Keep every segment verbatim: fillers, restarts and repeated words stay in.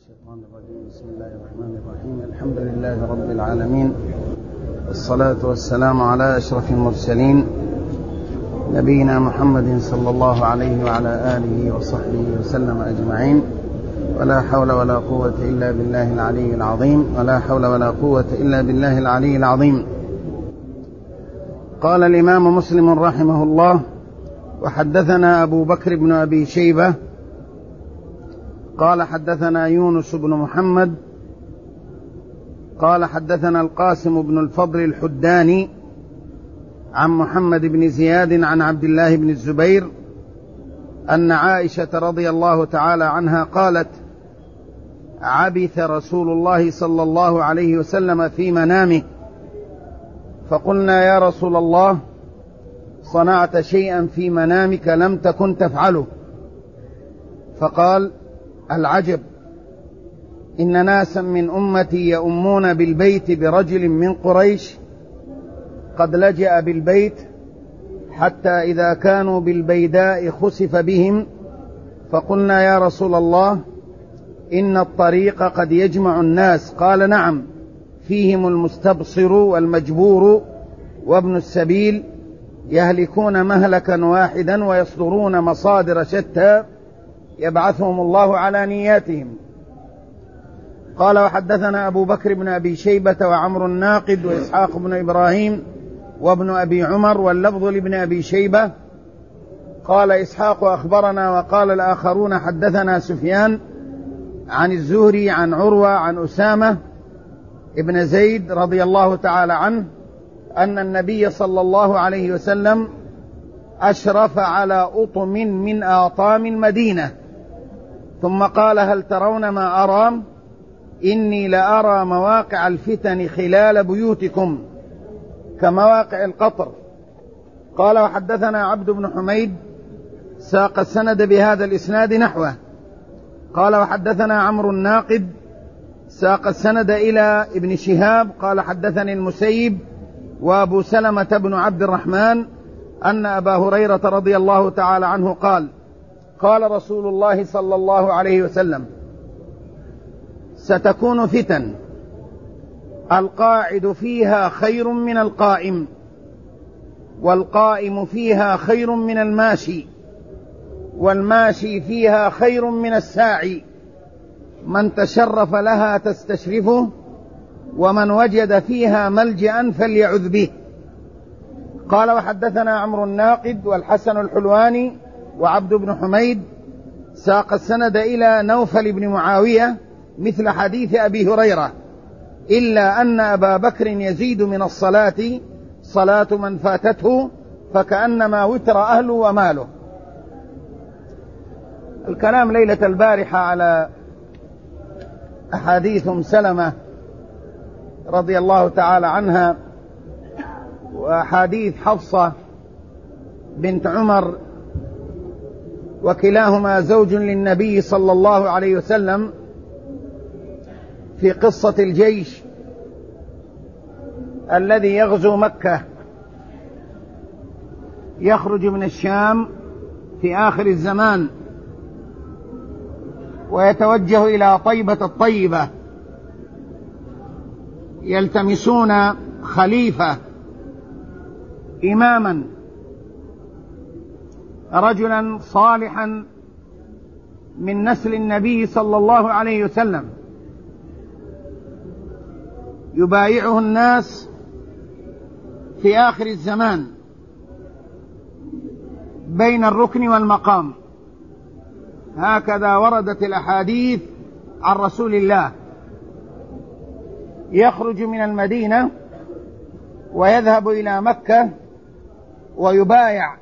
الشيطان الرجيم. بسم الله الرحمن الرحيم. الحمد لله رب العالمين، والصلاة والسلام على أشرف المرسلين نبينا محمد صلى الله عليه وعلى آله وصحبه وسلم أجمعين. ولا حول ولا قوة إلا بالله العلي العظيم ولا حول ولا قوة إلا بالله العلي العظيم. قال الإمام مسلم رحمه الله: وحدثنا أبو بكر بن أبي شيبة قال حدثنا يونس بن محمد قال حدثنا القاسم بن الفضل الحداني عن محمد بن زياد عن عبد الله بن الزبير أن عائشة رضي الله تعالى عنها قالت: عبث رسول الله صلى الله عليه وسلم في منامه، فقلنا: يا رسول الله، صنعت شيئا في منامك لم تكن تفعله. فقال: العجب، إن ناسا من أمتي يؤمون بالبيت برجل من قريش قد لجأ بالبيت حتى إذا كانوا بالبيداء خسف بهم، فقلنا: يا رسول الله، إن الطريق قد يجمع الناس. قال: نعم، فيهم المستبصر والمجبور وابن السبيل، يهلكون مهلكا واحدا ويصدرون مصادر شتى يبعثهم الله على نياتهم. قال: وحدثنا أبو بكر بن أبي شيبة وعمر الناقد وإسحاق بن إبراهيم وابن أبي عمر، واللفظ لابن أبي شيبة. قال إسحاق: أخبرنا. وقال الآخرون: حدثنا سفيان عن الزهري عن عروة عن أسامة ابن زيد رضي الله تعالى عنه أن النبي صلى الله عليه وسلم أشرف على أطم من آطام المدينة، ثم قال: هل ترون ما أرى؟ إني لأرى مواقع الفتن خلال بيوتكم كمواقع القطر. قال: وحدثنا عبد بن حميد ساق السند بهذا الإسناد نحوه. قال: وحدثنا عمرو الناقد ساق السند إلى ابن شهاب قال: حدثني المسيب وأبو سلمة بن عبد الرحمن أن أبا هريرة رضي الله تعالى عنه قال: قال رسول الله صلى الله عليه وسلم: ستكون فتن القاعد فيها خير من القائم، والقائم فيها خير من الماشي، والماشي فيها خير من الساعي، من تشرف لها تستشرفه، ومن وجد فيها ملجأ فليعذ به. قال: وحدثنا عمرو الناقد والحسن الحلواني وعبد بن حميد ساق السند إلى نوفل بن معاوية مثل حديث أبي هريرة، إلا أن أبا بكر يزيد من الصلاة صلاة من فاتته فكأنما وتر أهله وماله. الكلام ليلة البارحة على أحاديث أم سلمة رضي الله تعالى عنها وأحاديث حفصة بنت عمر، وكلاهما زوج للنبي صلى الله عليه وسلم، في قصة الجيش الذي يغزو مكة، يخرج من الشام في آخر الزمان ويتوجه إلى طيبة الطيبة، يلتمسون خليفة إماما رجلا صالحا من نسل النبي صلى الله عليه وسلم، يبايعه الناس في آخر الزمان بين الركن والمقام. هكذا وردت الأحاديث عن رسول الله. يخرج من المدينة ويذهب إلى مكة ويبايع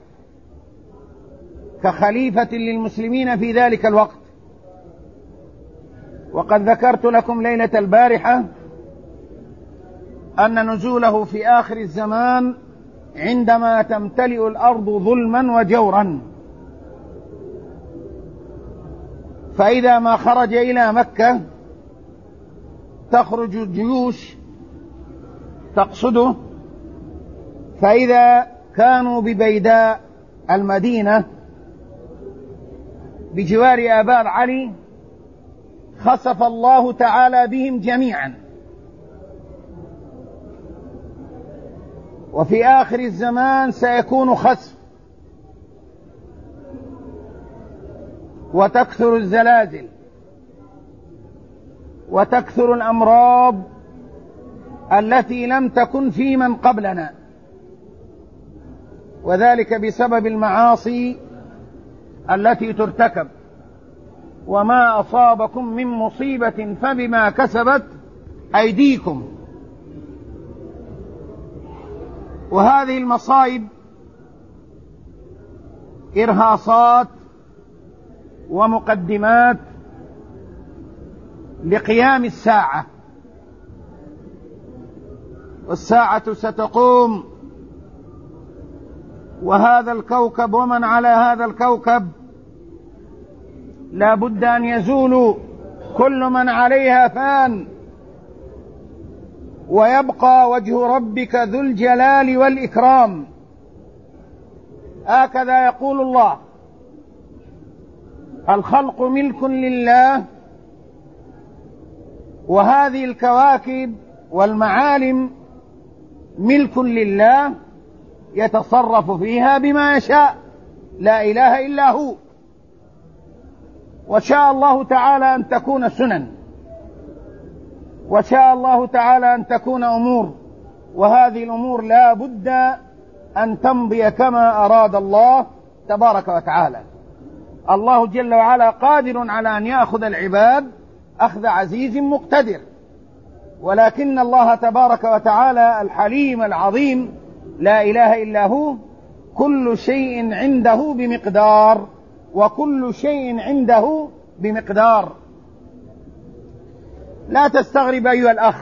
كخليفة للمسلمين في ذلك الوقت. وقد ذكرت لكم ليلة البارحة أن نزوله في آخر الزمان عندما تمتلئ الأرض ظلما وجورا، فإذا ما خرج إلى مكة تخرج جيوش تقصده، فإذا كانوا ببيداء المدينة بجوار آبار علي خسف الله تعالى بهم جميعا، وفي آخر الزمان سيكون خسف وتكثر الزلازل وتكثر الأمراض التي لم تكن في من قبلنا، وذلك بسبب المعاصي التي ترتكب. وما أصابكم من مصيبة فبما كسبت أيديكم. وهذه المصائب إرهاصات ومقدمات لقيام الساعة، والساعة ستقوم، وهذا الكوكب ومن على هذا الكوكب لا بد أن يزولوا، كل من عليها فان، ويبقى وجه ربك ذو الجلال والإكرام. هكذا يقول الله: الخلق ملك لله، وهذه الكواكب والمعالم ملك لله يتصرف فيها بما يشاء، لا إله إلا هو. وشاء الله تعالى أن تكون سنن، وشاء الله تعالى أن تكون أمور، وهذه الأمور لا بد أن تمضي كما أراد الله تبارك وتعالى. الله جل وعلا قادر على أن يأخذ العباد أخذ عزيز مقتدر، ولكن الله تبارك وتعالى الحليم العظيم لا إله إلا هو. كل شيء عنده بمقدار، وكل شيء عنده بمقدار. لا تستغرب أيها الأخ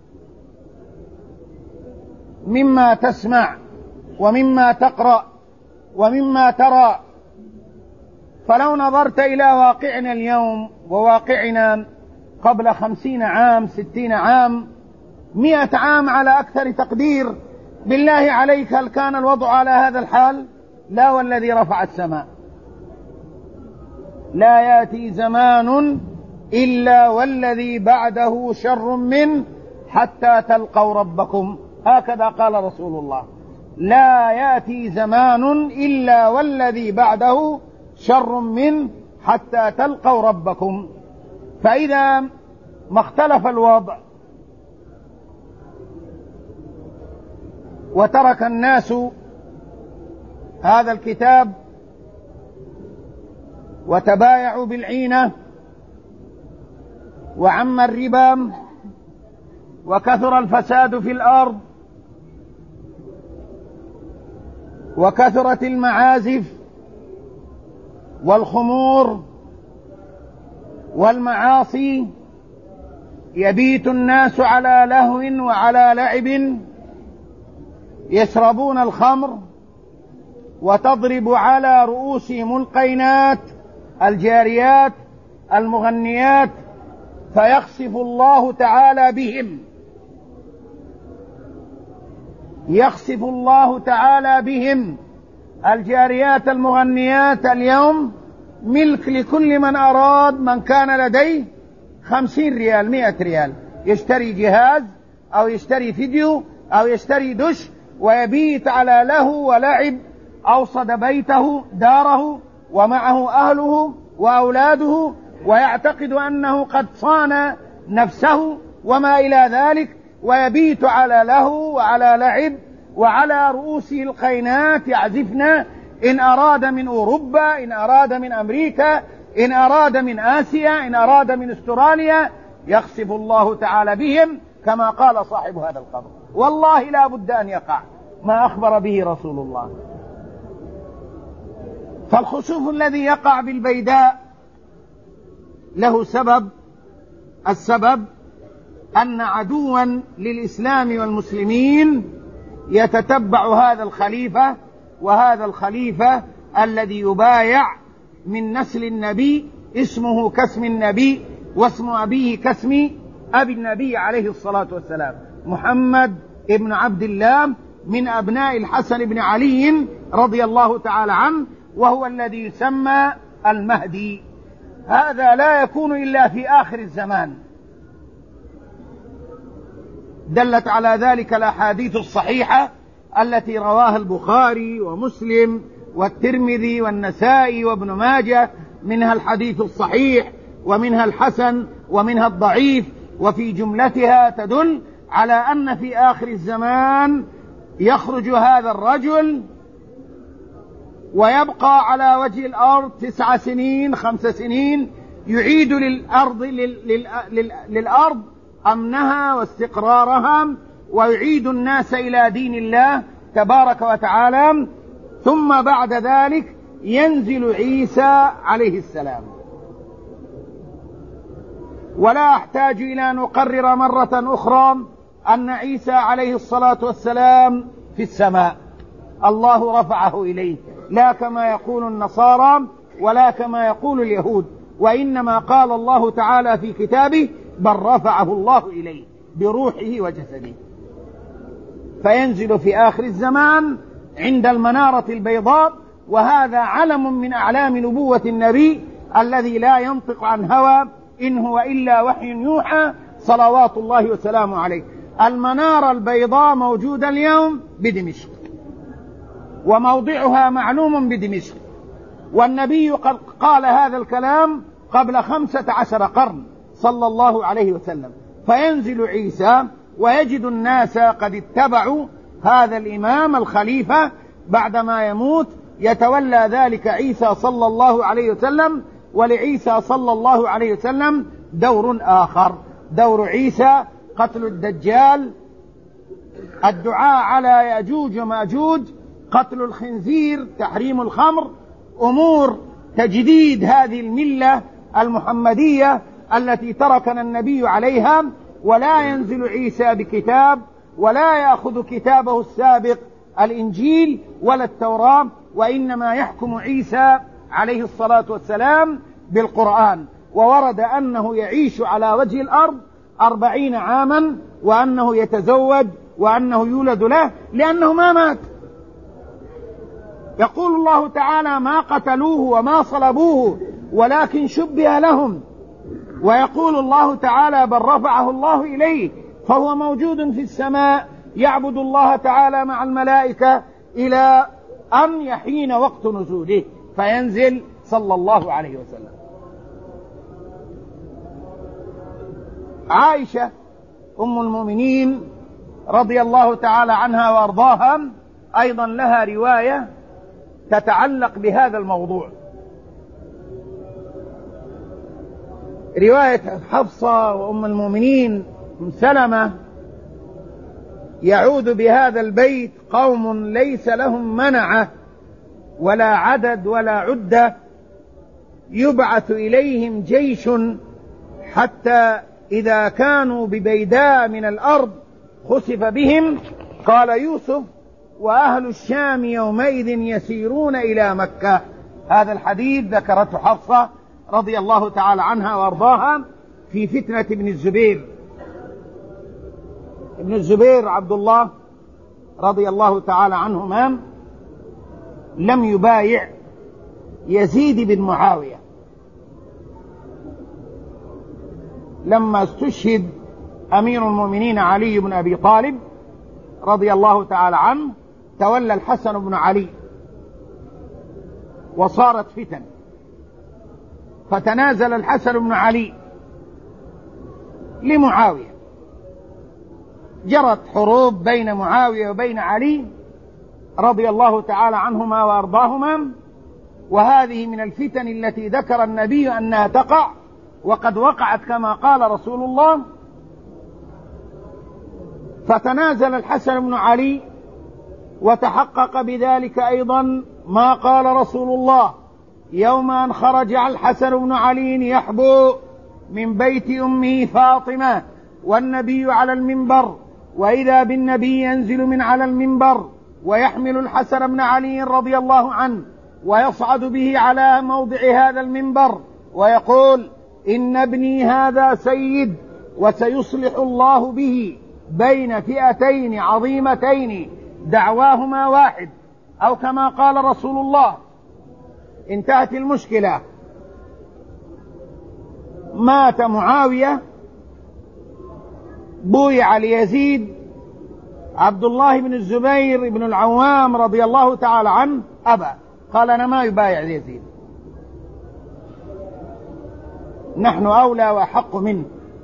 مما تسمع ومما تقرأ ومما ترى، فلو نظرت إلى واقعنا اليوم وواقعنا قبل خمسين عام، ستين عام، مئة عام على أكثر تقدير، بالله عليك هل كان الوضع على هذا الحال؟ لا والذي رفع السماء. لا يأتي زمان إلا والذي بعده شر منه حتى تلقوا ربكم، هكذا قال رسول الله. لا يأتي زمان إلا والذي بعده شر منه حتى تلقوا ربكم. فإذا ما اختلف الوضع وترك الناس هذا الكتاب وتبايعوا بالعينة وعم الربا وكثر الفساد في الأرض وكثرت المعازف والخمور والمعاصي، يبيت الناس على لهو وعلى لعب، يشربون الخمر وتضرب على رؤوسهم القينات الجاريات المغنيات، فيخسف الله تعالى بهم يخسف الله تعالى بهم. الجاريات المغنيات اليوم ملك لكل من أراد، من كان لديه خمسين ريال مئة ريال يشتري جهاز أو يشتري فيديو أو يشتري دش ويبيت على لهو ولعب، أوصد بيته داره ومعه أهله وأولاده، ويعتقد أنه قد صان نفسه وما إلى ذلك، ويبيت على لهو وعلى لعب وعلى رؤوسه القينات يعزفن، إن أراد من أوروبا، إن أراد من أمريكا، إن أراد من آسيا، إن أراد من أستراليا، يخسف الله تعالى بهم كما قال صاحب هذا القبر. والله لا بد أن يقع ما أخبر به رسول الله. فالخسوف الذي يقع بالبيداء له سبب، السبب أن عدوا للإسلام والمسلمين يتتبع هذا الخليفة، وهذا الخليفة الذي يبايع من نسل النبي، اسمه كاسم النبي واسم أبيه كاسم أبي النبي عليه الصلاة والسلام، محمد ابن عبد الله من أبناء الحسن بن علي رضي الله تعالى عنه، وهو الذي يسمى المهدي. هذا لا يكون إلا في آخر الزمان. دلت على ذلك الأحاديث الصحيحة التي رواها البخاري ومسلم والترمذي والنسائي وابن ماجه، منها الحديث الصحيح ومنها الحسن ومنها الضعيف، وفي جملتها تدل على أن في آخر الزمان يخرج هذا الرجل ويبقى على وجه الأرض تسع سنين خمس سنين، يعيد للأرض, لل... لل... للأرض أمنها واستقرارها، ويعيد الناس إلى دين الله تبارك وتعالى. ثم بعد ذلك ينزل عيسى عليه السلام. ولا أحتاج إلى أن نقرر مرة أخرى أن عيسى عليه الصلاة والسلام في السماء، الله رفعه إليه، لا كما يقول النصارى ولا كما يقول اليهود، وإنما قال الله تعالى في كتابه بل رفعه الله إليه بروحه وجسده. فينزل في آخر الزمان عند المنارة البيضاء، وهذا علم من أعلام نبوة النبي الذي لا ينطق عن هوى إن هو إلا وحي يوحى صلوات الله وسلامه عليه. المنارة البيضاء موجودة اليوم بدمشق، وموضعها معلوم بدمشق، والنبي قد قال هذا الكلام قبل خمسة عشر قرن صلى الله عليه وسلم. فينزل عيسى ويجد الناس قد اتبعوا هذا الإمام الخليفة، بعدما يموت يتولى ذلك عيسى صلى الله عليه وسلم. ولعيسى صلى الله عليه وسلم دور آخر، دور عيسى قتل الدجال، الدعاء على يأجوج ومأجوج، قتل الخنزير، تحريم الخمر، أمور تجديد هذه الملة المحمدية التي تركنا النبي عليها. ولا ينزل عيسى بكتاب، ولا يأخذ كتابه السابق الإنجيل ولا التوراة، وإنما يحكم عيسى عليه الصلاة والسلام بالقرآن. وورد أنه يعيش على وجه الأرض أربعين عاما، وأنه يتزوج، وأنه يولد له، لأنه ما مات. يقول الله تعالى ما قتلوه وما صلبوه ولكن شبه لهم، ويقول الله تعالى بل رفعه الله إليه، فهو موجود في السماء يعبد الله تعالى مع الملائكة إلى أن يحين وقت نزوله فينزل صلى الله عليه وسلم. عائشة أم المؤمنين رضي الله تعالى عنها وأرضاها أيضا لها رواية تتعلق بهذا الموضوع، رواية حفصة وأم المؤمنين أم سلمة: يعود بهذا البيت قوم ليس لهم منعة ولا عدد ولا عدة، يبعث إليهم جيش حتى إذا كانوا ببيداء من الأرض خسف بهم. قال يوسف: وأهل الشام يومئذ يسيرون إلى مكة. هذا الحديث ذكرته حفصة رضي الله تعالى عنها وأرضاها في فتنة ابن الزبير. ابن الزبير عبد الله رضي الله تعالى عنهما لم يبايع يزيد بن معاوية لما استشهد أمير المؤمنين علي بن أبي طالب رضي الله تعالى عنه، تولى الحسن بن علي وصارت فتن، فتنازل الحسن بن علي لمعاوية، جرت حروب بين معاوية وبين علي رضي الله تعالى عنهما وأرضاهما، وهذه من الفتن التي ذكر النبي أنها تقع، وقد وقعت كما قال رسول الله. فتنازل الحسن بن علي، وتحقق بذلك أيضا ما قال رسول الله يوم أن خرج الحسن بن علي يحبو من بيت أمه فاطمة والنبي على المنبر، وإذا بالنبي ينزل من على المنبر ويحمل الحسن بن علي رضي الله عنه ويصعد به على موضع هذا المنبر ويقول: إن ابني هذا سيد، وسيصلح الله به بين فئتين عظيمتين دعواهما واحد، أو كما قال رسول الله. انتهت المشكلة. مات معاوية بويع ليزيد عبد الله بن الزبير بن العوام رضي الله تعالى عنه أبى، قال أنا ما يبايع يزيد، نحن أولى وأحق منه،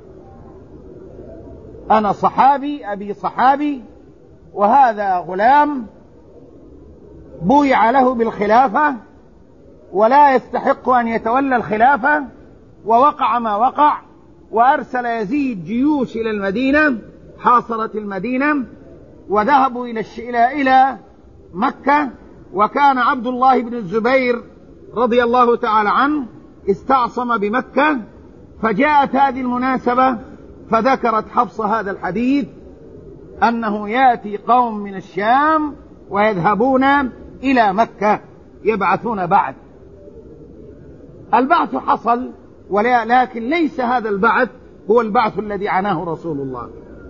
أنا صحابي أبي صحابي وهذا غلام بويع له بالخلافة ولا يستحق أن يتولى الخلافة. ووقع ما وقع، وأرسل يزيد جيوش إلى المدينة، حاصرت المدينة وذهبوا إلى إلى إلى مكة. وكان عبد الله بن الزبير رضي الله تعالى عنه استعصم بمكة، فجاءت هذه المناسبة فذكرت حفصة هذا الحديث أنه يأتي قوم من الشام ويذهبون إلى مكة يبعثون بعث. البعث حصل، ولكن ليس هذا البعث هو البعث الذي عناه رسول الله.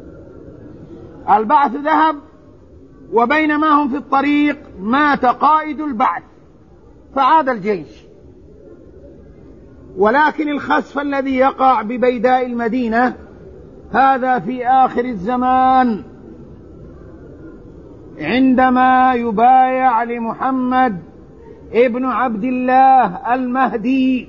البعث ذهب، وبينما هم في الطريق مات قائد البعث فعاد الجيش. ولكن الخسف الذي يقع ببيداء المدينة هذا في آخر الزمان، عندما يبايع لمحمد ابن عبد الله المهدي،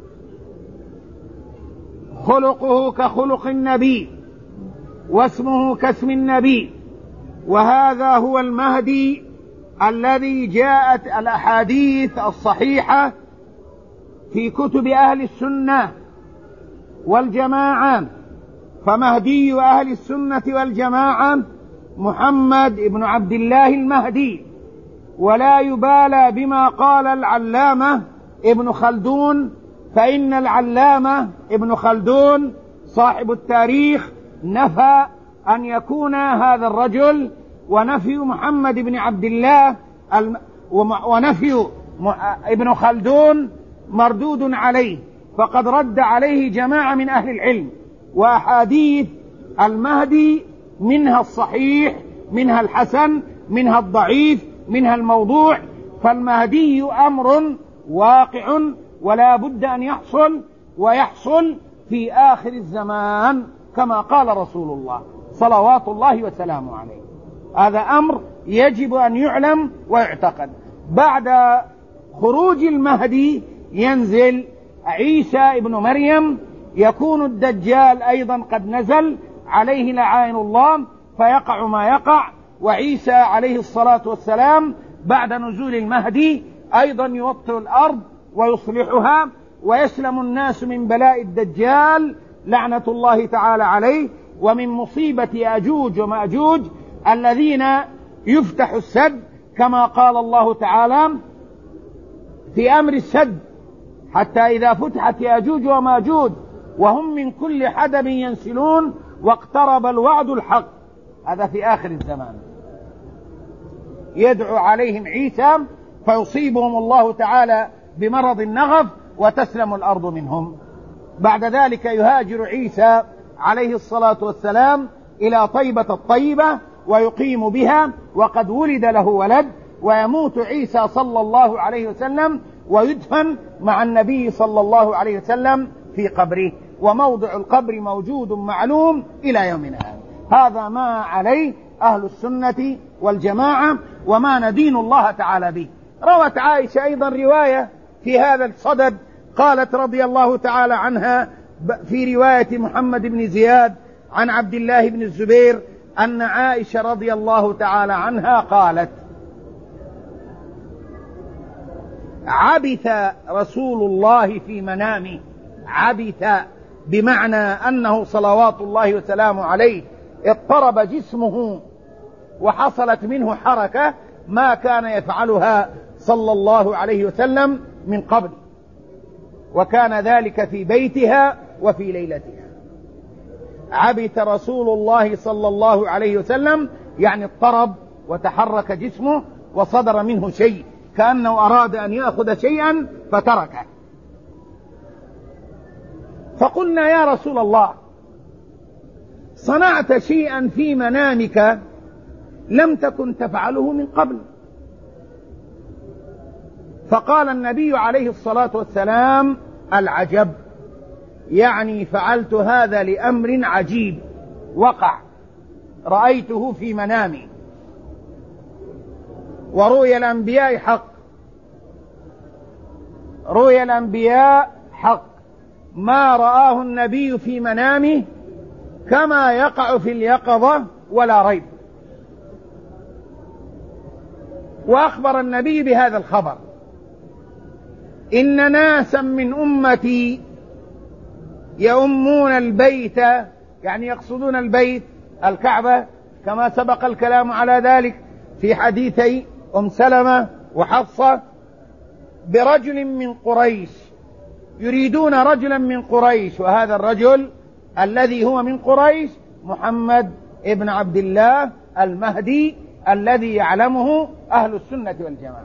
خلقه كخلق النبي واسمه كاسم النبي، وهذا هو المهدي الذي جاءت الأحاديث الصحيحة في كتب أهل السنة والجماعة. فمهدي أهل السنة والجماعة محمد ابن عبد الله المهدي، ولا يبالى بما قال العلامة ابن خلدون، فإن العلامة ابن خلدون صاحب التاريخ نفى أن يكون هذا الرجل، ونفي محمد بن عبد الله الم... ونفي ابن خلدون مردود عليه، فقد رد عليه جماعة من أهل العلم. وأحاديث المهدي منها الصحيح منها الحسن منها الضعيف منها الموضوع، فالمهدي أمر واقع ولا بد أن يحصل، ويحصل في آخر الزمان كما قال رسول الله صلوات الله وسلامه عليه. هذا أمر يجب أن يعلم ويعتقد. بعد خروج المهدي ينزل عيسى ابن مريم، يكون الدجال أيضا قد نزل عليه لعائن الله، فيقع ما يقع. وعيسى عليه الصلاة والسلام بعد نزول المهدي أيضا يوطئ الأرض ويصلحها، ويسلم الناس من بلاء الدجال لعنة الله تعالى عليه، ومن مصيبة يأجوج ومأجوج الذين يفتح السد كما قال الله تعالى في أمر السد: حتى إذا فتحت يأجوج وماجوج وهم من كل حدب ينسلون واقترب الوعد الحق. هذا في آخر الزمان. يدعو عليهم عيسى فيصيبهم الله تعالى بمرض النغف وتسلم الأرض منهم. بعد ذلك يهاجر عيسى عليه الصلاة والسلام إلى طيبة الطيبة ويقيم بها، وقد ولد له ولد، ويموت عيسى صلى الله عليه وسلم ويدفن مع النبي صلى الله عليه وسلم في قبره، وموضع القبر موجود معلوم إلى يومنا هذا. هذا ما عليه أهل السنة والجماعة وما ندين الله تعالى به. روت عائشة أيضا رواية في هذا الصدد، قالت رضي الله تعالى عنها في رواية محمد بن زياد عن عبد الله بن الزبير أن عائشة رضي الله تعالى عنها قالت: عبث رسول الله في منامه. عبث بمعنى أنه صلوات الله وسلامه عليه اضطرب جسمه وحصلت منه حركة ما كان يفعلها صلى الله عليه وسلم من قبل، وكان ذلك في بيتها وفي ليلتها. عبث رسول الله صلى الله عليه وسلم يعني اضطرب وتحرك جسمه وصدر منه شيء، كأنه أراد أن يأخذ شيئا فتركه. فقلنا: يا رسول الله، صنعت شيئا في منامك لم تكن تفعله من قبل. فقال النبي عليه الصلاة والسلام: العجب، يعني فعلت هذا لأمر عجيب وقع رأيته في منامي. ورؤيا الأنبياء حق، رؤيا الأنبياء حق، ما رآه النبي في منامه كما يقع في اليقظة ولا ريب. وأخبر النبي بهذا الخبر: إن ناسا من أمتي يؤمون البيت، يعني يقصدون البيت الكعبة، كما سبق الكلام على ذلك في حديثي أم سلمة وحفصة، برجل من قريش، يريدون رجلا من قريش، وهذا الرجل الذي هو من قريش محمد ابن عبد الله المهدي الذي يعلمه أهل السنة والجماعة.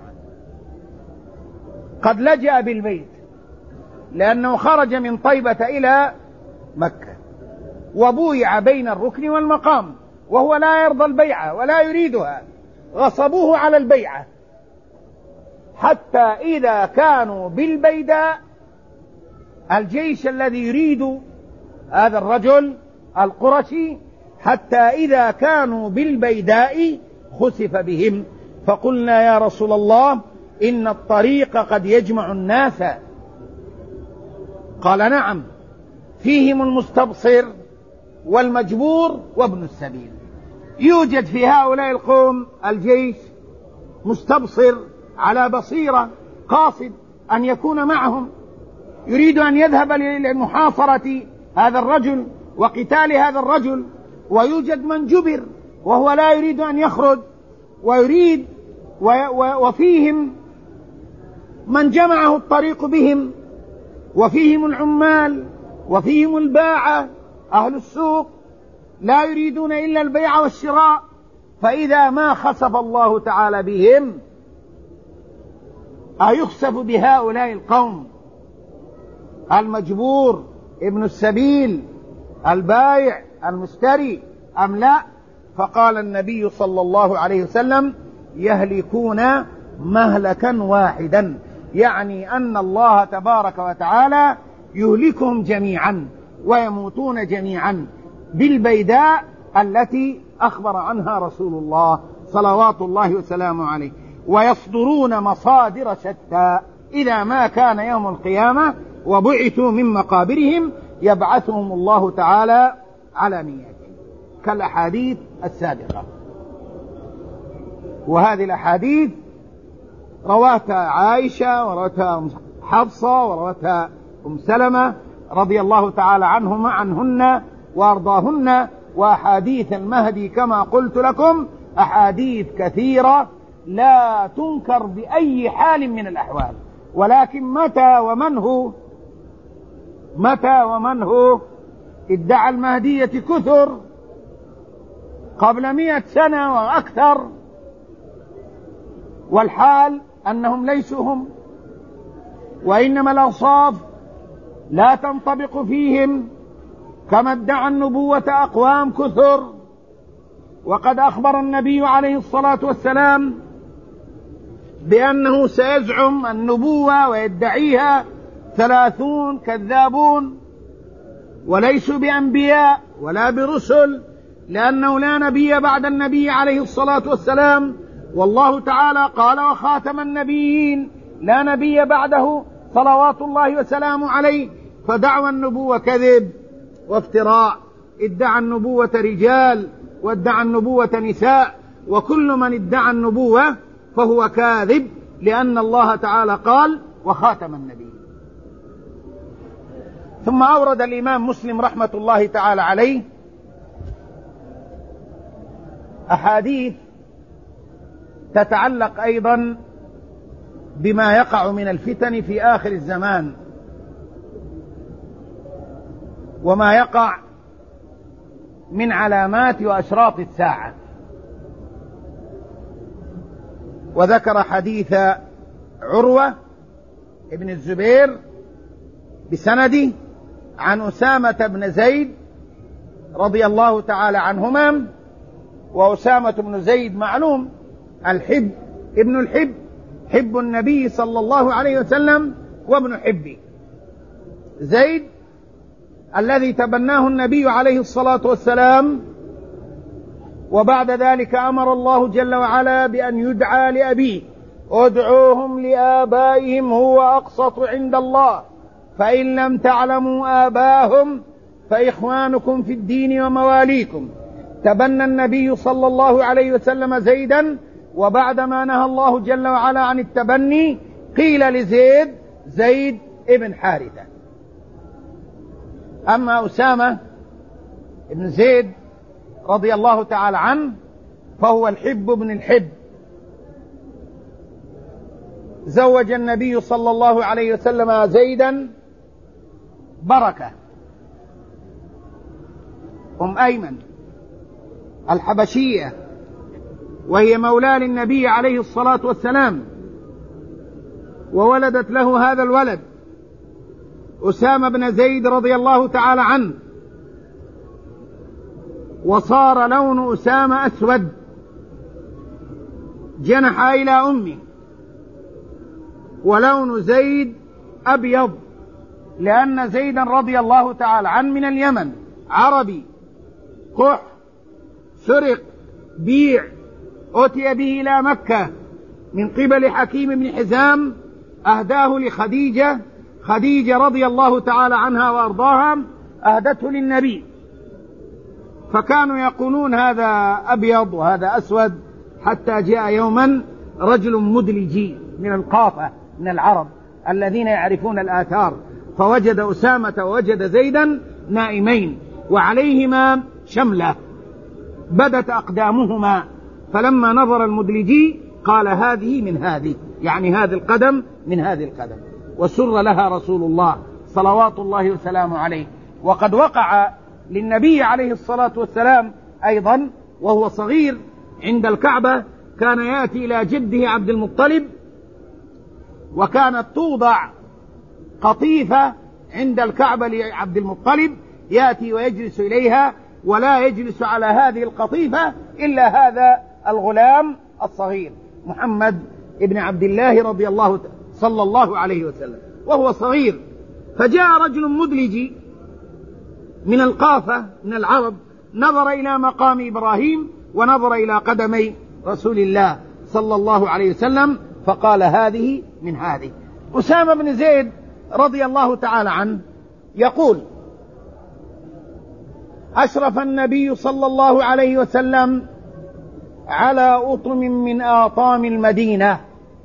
قد لجأ بالبيت لأنه خرج من طيبة إلى مكة وبويع بين الركن والمقام، وهو لا يرضى البيعة ولا يريدها، غصبوه على البيعة، حتى إذا كانوا بالبيداء الجيش الذي يريد هذا الرجل القرشي، حتى إذا كانوا بالبيداء خسف بهم، فقلنا يا رسول الله إن الطريق قد يجمع الناس. قال نعم، فيهم المستبصر والمجبور وابن السبيل. يوجد في هؤلاء القوم الجيش مستبصر على بصيرة، قاصد أن يكون معهم، يريد أن يذهب لمحاصرة هذا الرجل وقتال هذا الرجل، ويوجد من جبر وهو لا يريد أن يخرج، ويريد وفيهم من جمعه الطريق بهم، وفيهم العمال وفيهم الباعة أهل السوق لا يريدون إلا البيع والشراء. فإذا ما خسف الله تعالى بهم أيخسف بهؤلاء القوم المجبور ابن السبيل البايع المشتري أم لا؟ فقال النبي صلى الله عليه وسلم: يهلكون مهلكا واحدا، يعني أن الله تبارك وتعالى يهلكهم جميعا ويموتون جميعا بالبيداء التي أخبر عنها رسول الله صلوات الله وسلامه عليه. ويصدرون مصادر شتى، إذا ما كان يوم القيامة وبعثوا من مقابرهم يبعثهم الله تعالى على نياتهم، كالأحاديث السابقة. وهذه الأحاديث رواتها عائشة ورواتها حفصة ورواتها أم سلمة رضي الله تعالى عنهما عنهن وأرضاهن. وأحاديث المهدي كما قلت لكم أحاديث كثيرة لا تنكر بأي حال من الأحوال، ولكن متى ومن هو متى ومن هو ادعى المهدية كثر قبل مئة سنة وأكثر، والحال أنهم ليسوا هم، وإنما الأوصاف لا تنطبق فيهم، كما ادعى النبوة أقوام كثر. وقد أخبر النبي عليه الصلاة والسلام بأنه سيزعم النبوة ويدعيها ثلاثون كذابون وليسوا بأنبياء ولا برسل، لأنه لا نبي بعد النبي عليه الصلاة والسلام، والله تعالى قال: وخاتم النبيين، لا نبي بعده صلوات الله وسلامه عليه. فدعوى النبوة كذب وافتراء، ادعى النبوة رجال وادعى النبوة نساء، وكل من ادعى النبوة فهو كاذب، لأن الله تعالى قال: وخاتم النبيين. ثم أورد الإمام مسلم رحمة الله تعالى عليه أحاديث تتعلق أيضا بما يقع من الفتن في آخر الزمان وما يقع من علامات وأشراط الساعة. وذكر حديث عروة ابن الزبير بسنده عن أسامة بن زيد رضي الله تعالى عنهما. وأسامة بن زيد معلوم الحب ابن الحب، حب النبي صلى الله عليه وسلم وابن حبي. زيد الذي تبناه النبي عليه الصلاة والسلام، وبعد ذلك أمر الله جل وعلا بأن يدعى لأبيه: ادعوهم لآبائهم هو أقسط عند الله، فإن لم تعلموا آباهم فإخوانكم في الدين ومواليكم. تبنى النبي صلى الله عليه وسلم زيدا، وبعدما نهى الله جل وعلا عن التبني قيل لزيد زيد ابن حارثة. أما أسامة ابن زيد رضي الله تعالى عنه فهو الحب بن الحب. زوج النبي صلى الله عليه وسلم زيدا بركة أم أيمن الحبشية، وهي مولى للنبي عليه الصلاة والسلام، وولدت له هذا الولد أسامة بن زيد رضي الله تعالى عنه. وصار لون أسامة أسود، جنح إلى أمه، ولون زيد أبيض، لأن زيدا رضي الله تعالى عنه من اليمن، عربي، قح، سرق، بيع، أتي به إلى مكة من قبل حكيم بن حزام، أهداه لخديجة، خديجة رضي الله تعالى عنها وأرضاها أهدته للنبي، فكانوا يقولون هذا أبيض وهذا أسود، حتى جاء يوما رجل مدلجي من القافة من العرب الذين يعرفون الآثار، فوجد أسامة ووجد زيدا نائمين وعليهما شملة بدت أقدامهما، فلما نظر المدلجي قال: هذه من هذه، يعني هذه القدم من هذه القدم، وسر لها رسول الله صلوات الله وسلامه عليه. وقد وقع للنبي عليه الصلاة والسلام أيضا وهو صغير عند الكعبة، كان يأتي إلى جده عبد المطلب، وكانت توضع قطيفة عند الكعبة لعبد المطلب، يأتي ويجلس إليها، ولا يجلس على هذه القطيفة إلا هذا الغلام الصغير محمد ابن عبد الله رضي الله صلى الله عليه وسلم وهو صغير. فجاء رجل مدلجي من القافة من العرب، نظر إلى مقام إبراهيم ونظر إلى قدمي رسول الله صلى الله عليه وسلم، فقال: هذه من هذه. أسامة بن زيد رضي الله تعالى عنه يقول: أشرف النبي صلى الله عليه وسلم على أطم من آطام المدينة،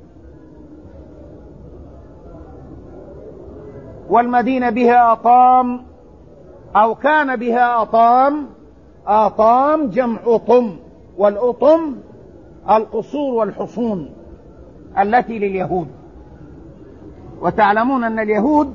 والمدينة بها أطام، أو كان بها أطام، آطام جمع أطم، والأطم القصور والحصون التي لليهود. وتعلمون أن اليهود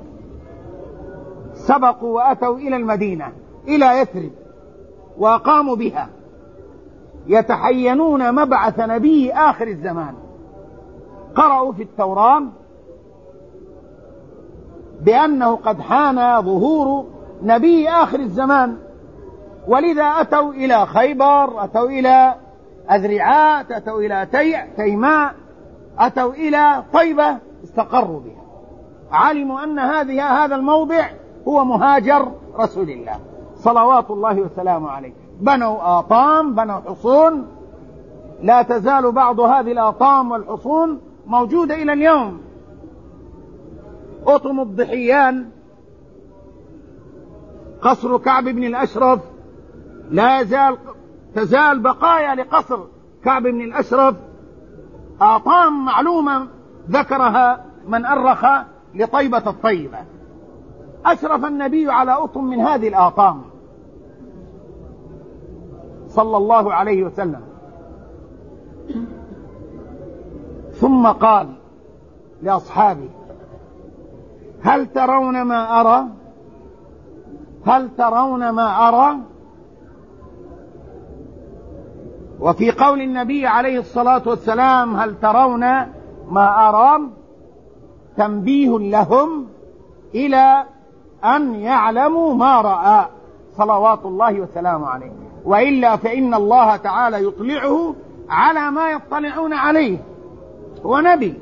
سبقوا وأتوا إلى المدينة إلى يثرب وأقاموا بها، يتحينون مبعث نبي آخر الزمان. قرأوا في التوراة بأنه قد حان ظهور نبي آخر الزمان، ولذا أتوا إلى خيبر، أتوا إلى أذرعات، أتوا إلى تيع تيماء، أتوا إلى طيبة، استقروا بها، علموا أن هذه هذا الموضع هو مهاجر رسول الله صلوات الله وسلامه عليه. بنوا آطام، بنوا حصون، لا تزال بعض هذه الآطام والحصون موجودة إلى اليوم. أطم الضحيان، قصر كعب بن الأشرف، لا يزال تزال بقايا لقصر كعب بن الأشرف، آطام معلومة ذكرها من أرخ لطيبة الطيبة. أشرف النبي على أطم من هذه الآطام صلى الله عليه وسلم، ثم قال لأصحابه: هل ترون ما أرى؟ هل ترون ما أرى؟ وفي قول النبي عليه الصلاة والسلام: هل ترون ما أرى؟ تنبيه لهم إلى أن يعلموا ما رأى صلوات الله وسلامه عليه، وإلا فإن الله تعالى يطلعه على ما يطلعون عليه، هو نبي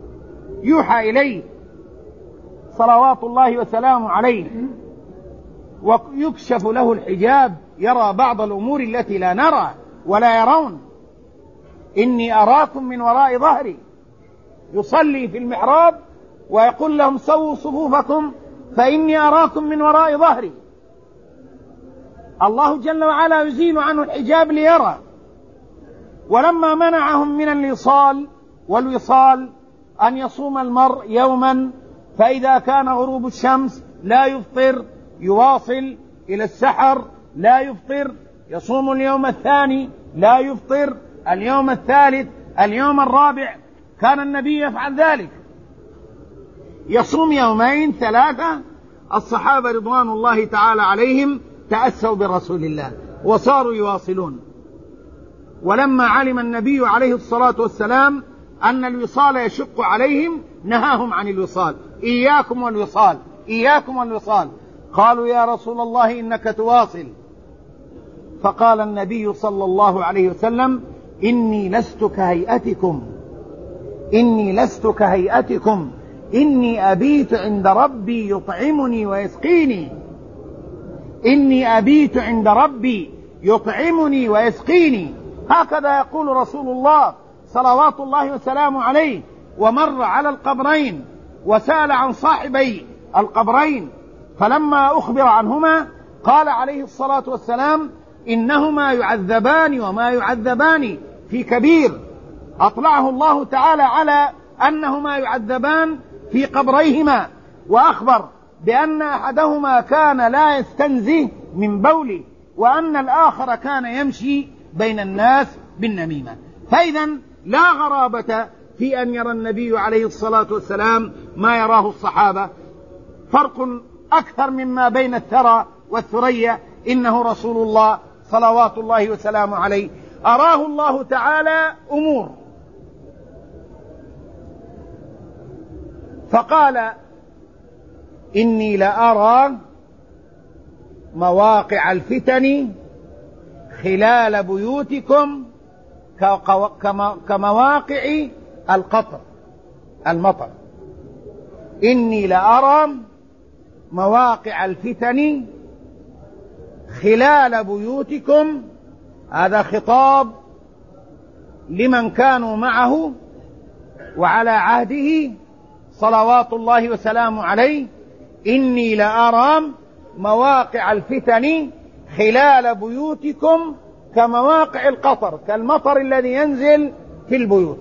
يوحى إليه صلوات الله وسلامه عليه. ويكشف له الحجاب يرى بعض الأمور التي لا نرى ولا يرون. إني أراكم من وراء ظهري، يصلي في المحراب ويقول لهم سووا صفوفكم فإني أراكم من وراء ظهري. الله جل وعلا يزيل عنه الحجاب ليرى. ولما منعهم من الوصال، والوصال أن يصوم المرء يوما فإذا كان غروب الشمس لا يفطر يواصل إلى السحر، لا يفطر يصوم اليوم الثاني، لا يفطر اليوم الثالث، اليوم الرابع، كان النبي يفعل ذلك، يصوم يومين ثلاثة. الصحابة رضوان الله تعالى عليهم تأسوا برسول الله وصاروا يواصلون. ولما علم النبي عليه الصلاة والسلام أن الوصال يشق عليهم نهاهم عن الوصال، إياكم والوصال، إياكم والوصال. قالوا يا رسول الله إنك تواصل. فقال النبي صلى الله عليه وسلم إني لست كهيئتكم، إني لست كهيئتكم، إني أبيت عند ربي يطعمني ويسقيني، إني أبيت عند ربي يطعمني ويسقيني. هكذا يقول رسول الله صلوات الله وسلامه عليه. ومر على القبرين وسأل عن صاحبي القبرين، فلما أخبر عنهما قال عليه الصلاة والسلام إنهما يعذبان وما يعذبان في كبير. أطلعه الله تعالى على أنهما يعذبان في قبريهما، وأخبر بأن أحدهما كان لا يستنزه من بوله، وأن الآخر كان يمشي بين الناس بالنميمة. فإذا لا غرابة في أن يرى النبي عليه الصلاة والسلام ما يراه الصحابة. فرق أكثر مما بين الثرى والثريا. إنه رسول الله صلوات الله وسلامه عليه أراه الله تعالى أمور، فقال إني لأرى مواقع الفتن خلال بيوتكم كمواقع القطر المطر. إني لأرى مواقع الفتن خلال بيوتكم. هذا خطاب لمن كانوا معه وعلى عهده صلوات الله وسلامه عليه. إني لأرى مواقع الفتن خلال بيوتكم كمواقع القطر، كالمطر الذي ينزل في البيوت.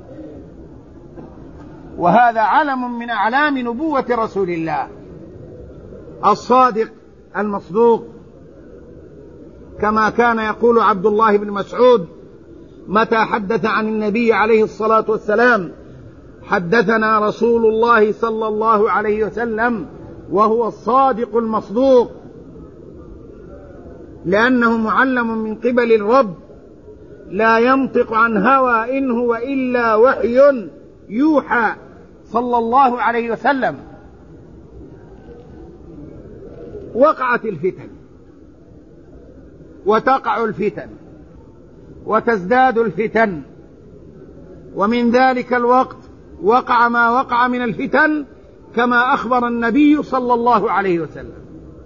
وهذا علم من أعلام نبوة رسول الله الصادق المصدوق، كما كان يقول عبد الله بن مسعود متى حدث عن النبي عليه الصلاة والسلام: حدثنا رسول الله صلى الله عليه وسلم وهو الصادق المصدوق، لأنه معلم من قبل الرب لا ينطق عن هوى إن هو إلا وحي يوحى صلى الله عليه وسلم. وقعت الفتن وتقع الفتن وتزداد الفتن، ومن ذلك الوقت وقع ما وقع من الفتن كما أخبر النبي صلى الله عليه وسلم.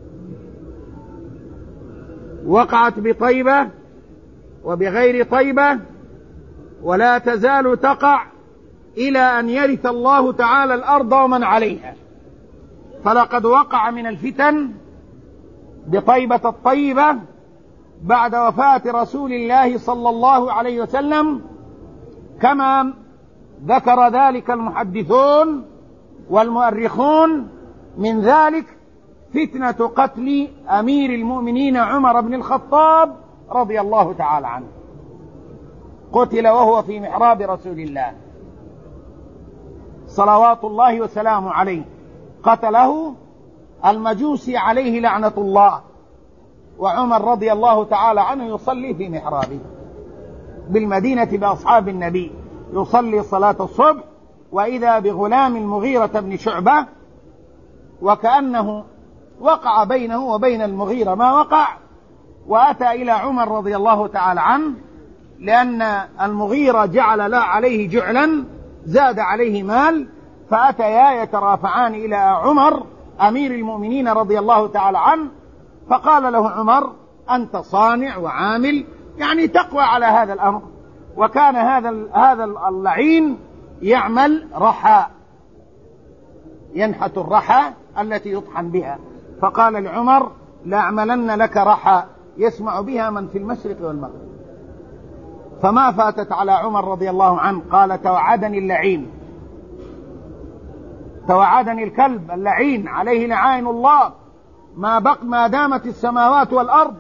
وقعت بطيبة وبغير طيبة، ولا تزال تقع إلى أن يرث الله تعالى الأرض ومن عليها. فلقد وقع من الفتن بطيبة الطيبة بعد وفاة رسول الله صلى الله عليه وسلم، كما ذكر ذلك المحدثون والمؤرخون. من ذلك فتنة قتل أمير المؤمنين عمر بن الخطاب رضي الله تعالى عنه، قتل وهو في محراب رسول الله صلوات الله وسلامه عليه. قتله المجوسي عليه لعنة الله، وعمر رضي الله تعالى عنه يصلي في محرابه بالمدينة بأصحاب النبي، يصلي صلاة الصبح، وإذا بغلام المغيرة بن شعبة، وكأنه وقع بينه وبين المغيرة ما وقع، وأتى إلى عمر رضي الله تعالى عنه لأن المغيرة جعل لا عليه جعلا، زاد عليه مال، فأتيا يترافعان إلى عمر أمير المؤمنين رضي الله تعالى عنه، فقال له عمر: أنت صانع وعامل، يعني تقوى على هذا الأمر. وكان هذا هذا اللعين يعمل رحى، ينحت الرحى التي يطحن بها. فقال لعمر: لأعملن لك رحى يسمع بها من في المشرق والمغرب. فما فاتت على عمر رضي الله عنه، قال: توعدني اللعين، توعدني الكلب اللعين عليه لعائن الله ما بق ما دامت السماوات والأرض.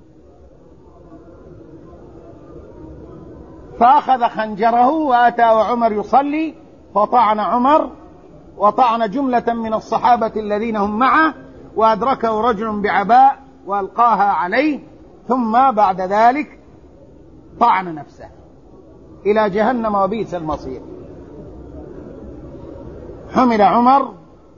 فأخذ خنجره وأتى وعمر يصلي، فطعن عمر وطعن جملة من الصحابة الذين هم معه، وأدركه رجل بعباء وألقاها عليه، ثم بعد ذلك طعن نفسه إلى جهنم وبئس المصير. حمل عمر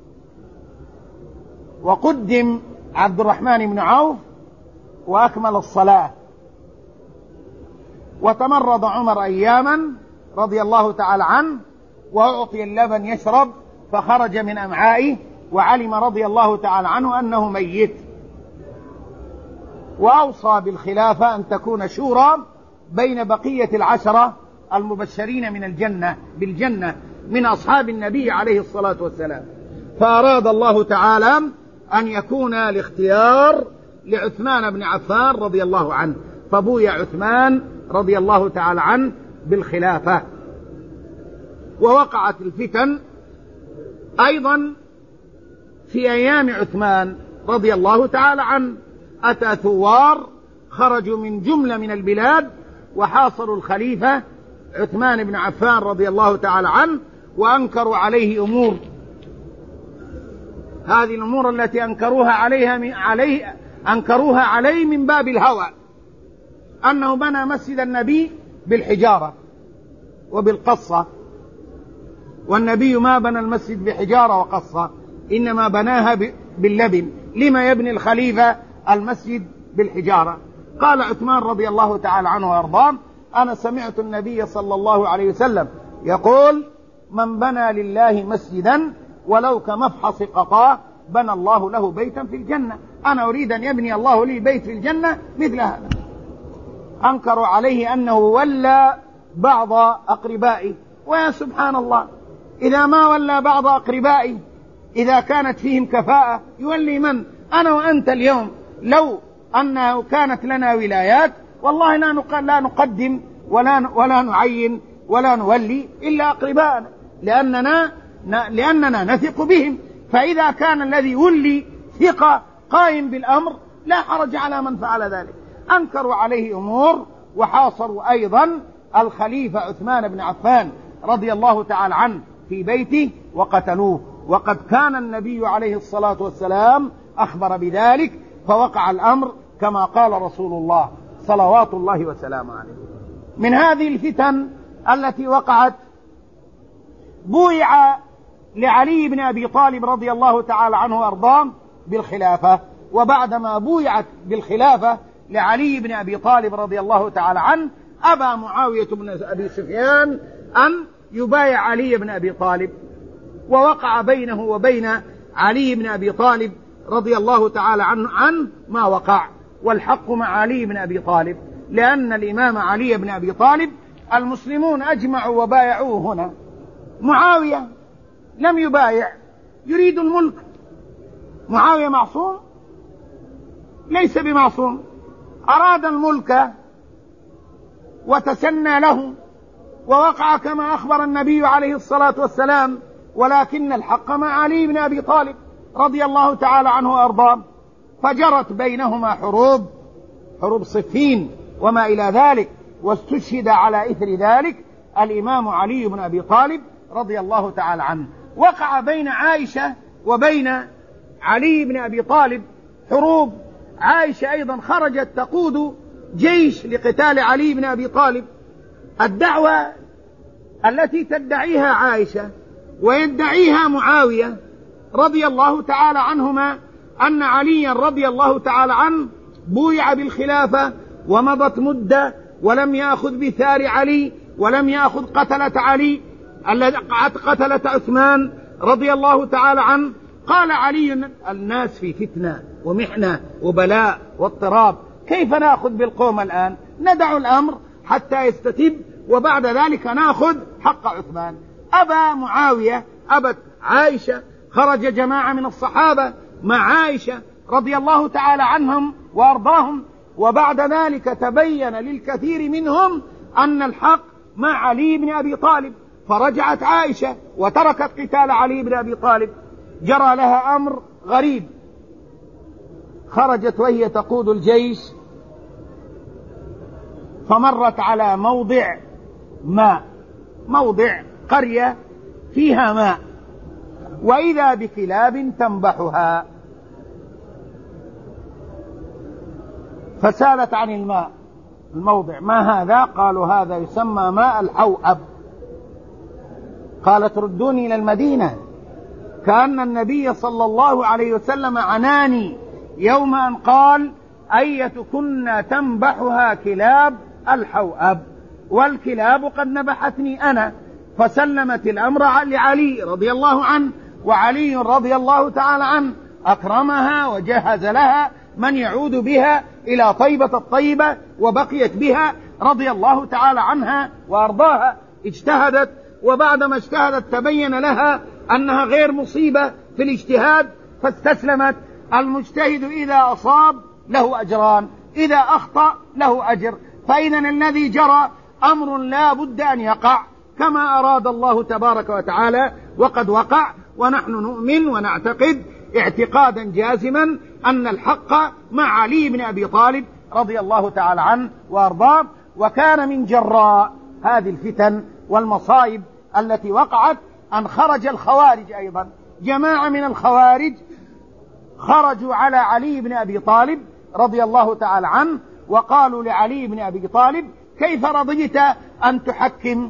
وقدم عبد الرحمن بن عوف وأكمل الصلاة. وتمرض عمر أياما رضي الله تعالى عنه، وأعطي اللبن يشرب فخرج من أمعائه، وعلم رضي الله تعالى عنه أنه ميت. وأوصى بالخلافة أن تكون شورى بين بقية العشرة المبشرين من الجنة بالجنة من أصحاب النبي عليه الصلاة والسلام. فأراد الله تعالى أن يكون الاختيار لعثمان بن عفان رضي الله عنه، فبويع عثمان رضي الله تعالى عنه بالخلافة. ووقعت الفتن أيضا في أيام عثمان رضي الله تعالى عنه. أتى ثوار خرجوا من جملة من البلاد وحاصروا الخليفة عثمان بن عفان رضي الله تعالى عنه، وأنكروا عليه أمور. هذه الأمور التي أنكروها عليها من عليه أنكروها عليه من باب الهوى، أنه بنى مسجد النبي بالحجارة وبالقصة، والنبي ما بنى المسجد بحجارة وقصة، إنما بناها باللبن. لما يبني الخليفة المسجد بالحجارة؟ قال عثمان رضي الله تعالى عنه وأرضاه: أنا سمعت النبي صلى الله عليه وسلم يقول: من بنى لله مسجدا ولو كمفحص قطاه بنى الله له بيتا في الجنة. أنا أريد أن يبني الله لي بيت في الجنة مثل هذا. أنكروا عليه أنه ولى بعض أقربائه، ويا سبحان الله، إذا ما ولى بعض أقربائه إذا كانت فيهم كفاءة يولي من؟ أنا وأنت اليوم لو أنه كانت لنا ولايات والله لا نقدم ولا ولا نعين ولا نولي إلا أقربائنا، لأننا لأننا نثق بهم. فإذا كان الذي ولي ثقة قائم بالأمر لا حرج على من فعل ذلك. أنكروا عليه أمور، وحاصروا أيضا الخليفة عثمان بن عفان رضي الله تعالى عنه في بيته وقتلوه، وقد كان النبي عليه الصلاة والسلام أخبر بذلك، فوقع الأمر كما قال رسول الله صلوات الله وسلامه عليه. من هذه الفتن التي وقعت، بويع لعلي بن أبي طالب رضي الله تعالى عنه وأرضاه بالخلافة. وبعدما بويعت بالخلافة لعلي بن أبي طالب رضي الله تعالى عنه، أبى معاوية بن أبي سفيان أن يبايع علي بن أبي طالب، ووقع بينه وبين علي بن أبي طالب رضي الله تعالى عنه عن ما وقع. والحق مع علي بن أبي طالب، لأن الإمام علي بن أبي طالب المسلمون أجمعوا وبايعوه هنا. معاوية لم يبايع، يريد الملك. معاوية معصوم؟ ليس بمعصوم، أراد الملك وتسنى له، ووقع كما أخبر النبي عليه الصلاة والسلام. ولكن الحق مع علي بن أبي طالب رضي الله تعالى عنه وأرضاه. فجرت بينهما حروب، حروب صفين وما إلى ذلك، واستشهد على إثر ذلك الإمام علي بن أبي طالب رضي الله تعالى عنه. وقع بين عائشة وبين علي بن أبي طالب حروب. عائشة أيضا خرجت تقود جيش لقتال علي بن أبي طالب. الدعوة التي تدعيها عائشة ويدعيها معاوية رضي الله تعالى عنهما أن عليا رضي الله تعالى عنه بويع بالخلافة ومضت مدة ولم يأخذ بثار علي ولم يأخذ قتلة علي التي قتلت عثمان رضي الله تعالى عنه، قال علي: الناس في فتنة ومحنة وبلاء واضطراب، كيف نأخذ بالقوم الآن؟ ندع الأمر حتى يستتب وبعد ذلك نأخذ حق عثمان. أبى معاوية، أبت عائشة، خرج جماعة من الصحابة مع عائشة رضي الله تعالى عنهم وأرضاهم، وبعد ذلك تبين للكثير منهم أن الحق مع علي بن أبي طالب، فرجعت عائشة وتركت قتال علي بن أبي طالب. جرى لها أمر غريب، خرجت وهي تقود الجيش فمرت على موضع ماء، موضع قرية فيها ماء، وإذا بكلاب تنبحها، فسالت عن الماء الموضع: ما هذا؟ قالوا: هذا يسمى ماء الحوأب. قالت: ردوني إلى المدينة. كأن النبي صلى الله عليه وسلم عناني يوم أن قال: أيتكن تنبحها كلاب الحوأب، والكلاب قد نبحتني أنا. فسلمت الأمر لعلي رضي الله عنه، وعلي رضي الله تعالى عنه أكرمها وجهز لها من يعود بها إلى طيبة الطيبة، وبقيت بها رضي الله تعالى عنها وأرضاها. اجتهدت، وبعدما اجتهدت تبين لها أنها غير مصيبة في الاجتهاد فاستسلمت. المجتهد إذا أصاب له أجران، إذا أخطأ له أجر، فإذا الذي جرى أمر لا بد أن يقع كما أراد الله تبارك وتعالى، وقد وقع. ونحن نؤمن ونعتقد اعتقادا جازما أن الحق مع علي بن أبي طالب رضي الله تعالى عنه وأرضاه. وكان من جراء هذه الفتن والمصائب التي وقعت أن خرج الخوارج أيضا، جماعة من الخوارج خرجوا على علي بن أبي طالب رضي الله تعالى عنه، وقالوا لعلي بن أبي طالب: كيف رضيت أن تحكم؟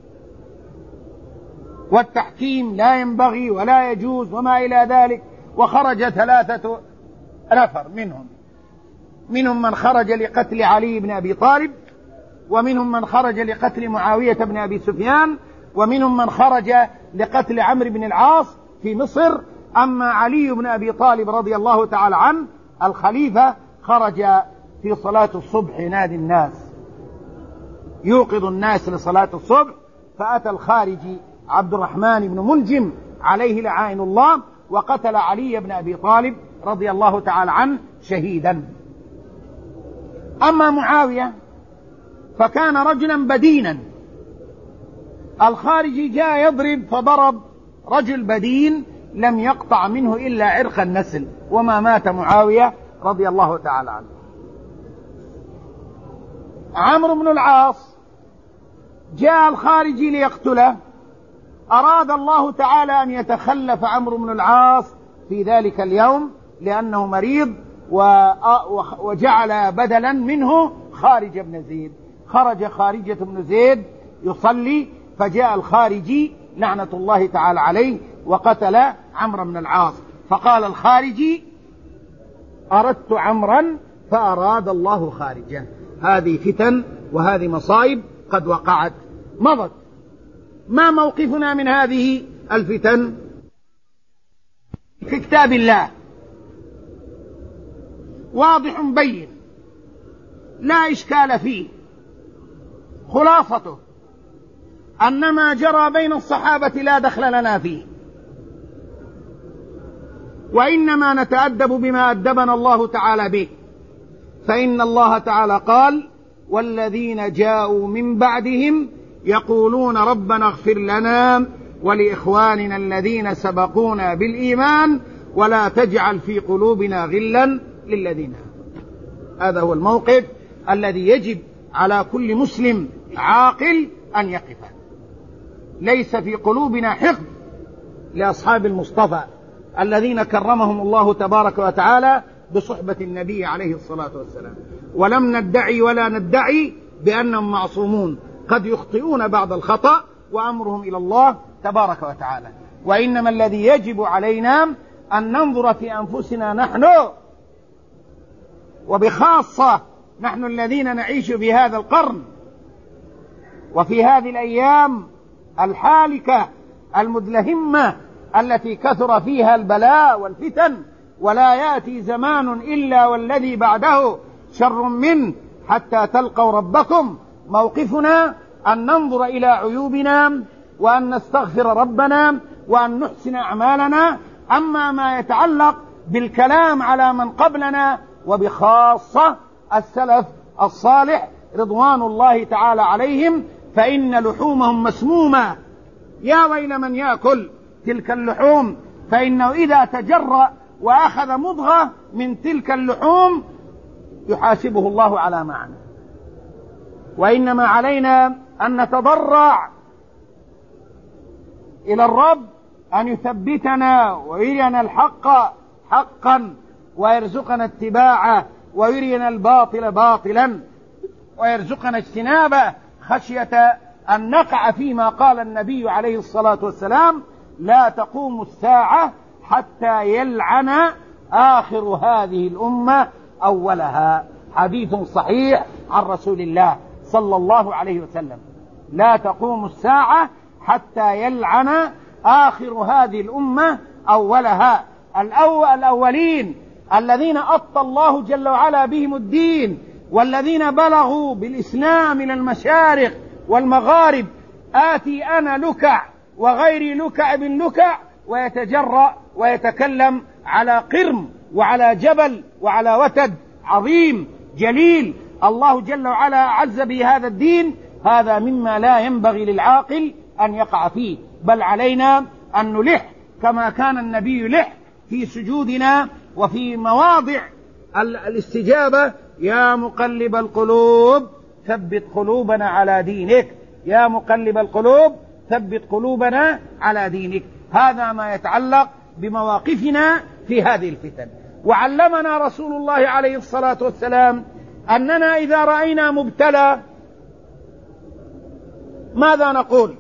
والتحكيم لا ينبغي ولا يجوز وما إلى ذلك. وخرج ثلاثة نفر منهم منهم من خرج لقتل علي بن أبي طالب، ومنهم من خرج لقتل معاوية بن أبي سفيان، ومنهم من خرج لقتل عمرو بن العاص في مصر. أما علي بن أبي طالب رضي الله تعالى عنه الخليفة خرج في صلاة الصبح ينادي الناس، يوقظ الناس لصلاة الصبح، فأتى الخارجي عبد الرحمن بن ملجم عليه لعائن الله وقتل علي بن أبي طالب رضي الله تعالى عنه شهيدا. أما معاوية فكان رجلا بدينا، الخارجي جاء يضرب فضرب رجل بدين لم يقطع منه إلا عرق النسل، وما مات معاوية رضي الله تعالى عنه. عمرو بن العاص جاء الخارجي ليقتله، أراد الله تعالى أن يتخلف عمرو بن العاص في ذلك اليوم لأنه مريض، وجعل بدلا منه خارج بن زيد. خرج خارجة بن زيد يصلي، فجاء الخارجي لعنة الله تعالى عليه وقتل عمرو بن العاص، فقال الخارجي: أردت عمرا فأراد الله خارجا. هذه فتن وهذه مصائب قد وقعت مضت. ما موقفنا من هذه الفتن؟ في كتاب الله واضح بين لا إشكال فيه. خلاصته أن ما جرى بين الصحابة لا دخل لنا فيه، وإنما نتأدب بما أدبنا الله تعالى به. فإن الله تعالى قال: والذين جاءوا من بعدهم يقولون ربنا اغفر لنا ولإخواننا الذين سبقونا بالإيمان ولا تجعل في قلوبنا غلا للذين آمنوا. هذا هو الموقف الذي يجب على كل مسلم عاقل أن يقف. ليس في قلوبنا حقد لأصحاب المصطفى الذين كرمهم الله تبارك وتعالى بصحبة النبي عليه الصلاة والسلام، ولم ندعي ولا ندعي بأنهم معصومون، قد يخطئون بعض الخطأ وأمرهم إلى الله تبارك وتعالى. وإنما الذي يجب علينا أن ننظر في أنفسنا نحن، وبخاصة نحن الذين نعيش في هذا القرن وفي هذه الأيام الحالكة المدلهمة التي كثر فيها البلاء والفتن، ولا يأتي زمان إلا والذي بعده شر منه حتى تلقوا ربكم. موقفنا أن ننظر إلى عيوبنا وأن نستغفر ربنا وأن نحسن أعمالنا. أما ما يتعلق بالكلام على من قبلنا وبخاصة السلف الصالح رضوان الله تعالى عليهم، فإن لحومهم مسمومة. يا ويل من يأكل تلك اللحوم، فإنه إذا تجرأ وأخذ مضغة من تلك اللحوم يحاسبه الله على ما عمل. وإنما علينا أن نتضرع إلى الرب أن يثبتنا ويرينا الحق حقا ويرزقنا اتباعه، ويرينا الباطل باطلا ويرزقنا اجتنابه، خشية أن نقع فيما قال النبي عليه الصلاة والسلام: لا تقوم الساعة حتى يلعن آخر هذه الأمة أولها. حديث صحيح عن رسول الله صلى الله عليه وسلم: لا تقوم الساعة حتى يلعن آخر هذه الأمة أولها. الأول الأولين الذين أطى الله جل وعلا بهم الدين، والذين بلغوا بالإسلام إلى المشارق والمغارب. آتي أنا لكع وغيري لكع بن لكع، ويتجرأ ويتكلم على قرم وعلى جبل وعلى وتد عظيم جليل الله جل وعلا أعز به هذا الدين. هذا مما لا ينبغي للعاقل أن يقع فيه، بل علينا أن نلح كما كان النبي يلح في سجودنا وفي مواضع الاستجابة: يا مقلب القلوب ثبت قلوبنا على دينك، يا مقلب القلوب ثبت قلوبنا على دينك. هذا ما يتعلق بمواقفنا في هذه الفتن. وعلمنا رسول الله عليه الصلاة والسلام أننا إذا رأينا مبتلى ماذا نقول؟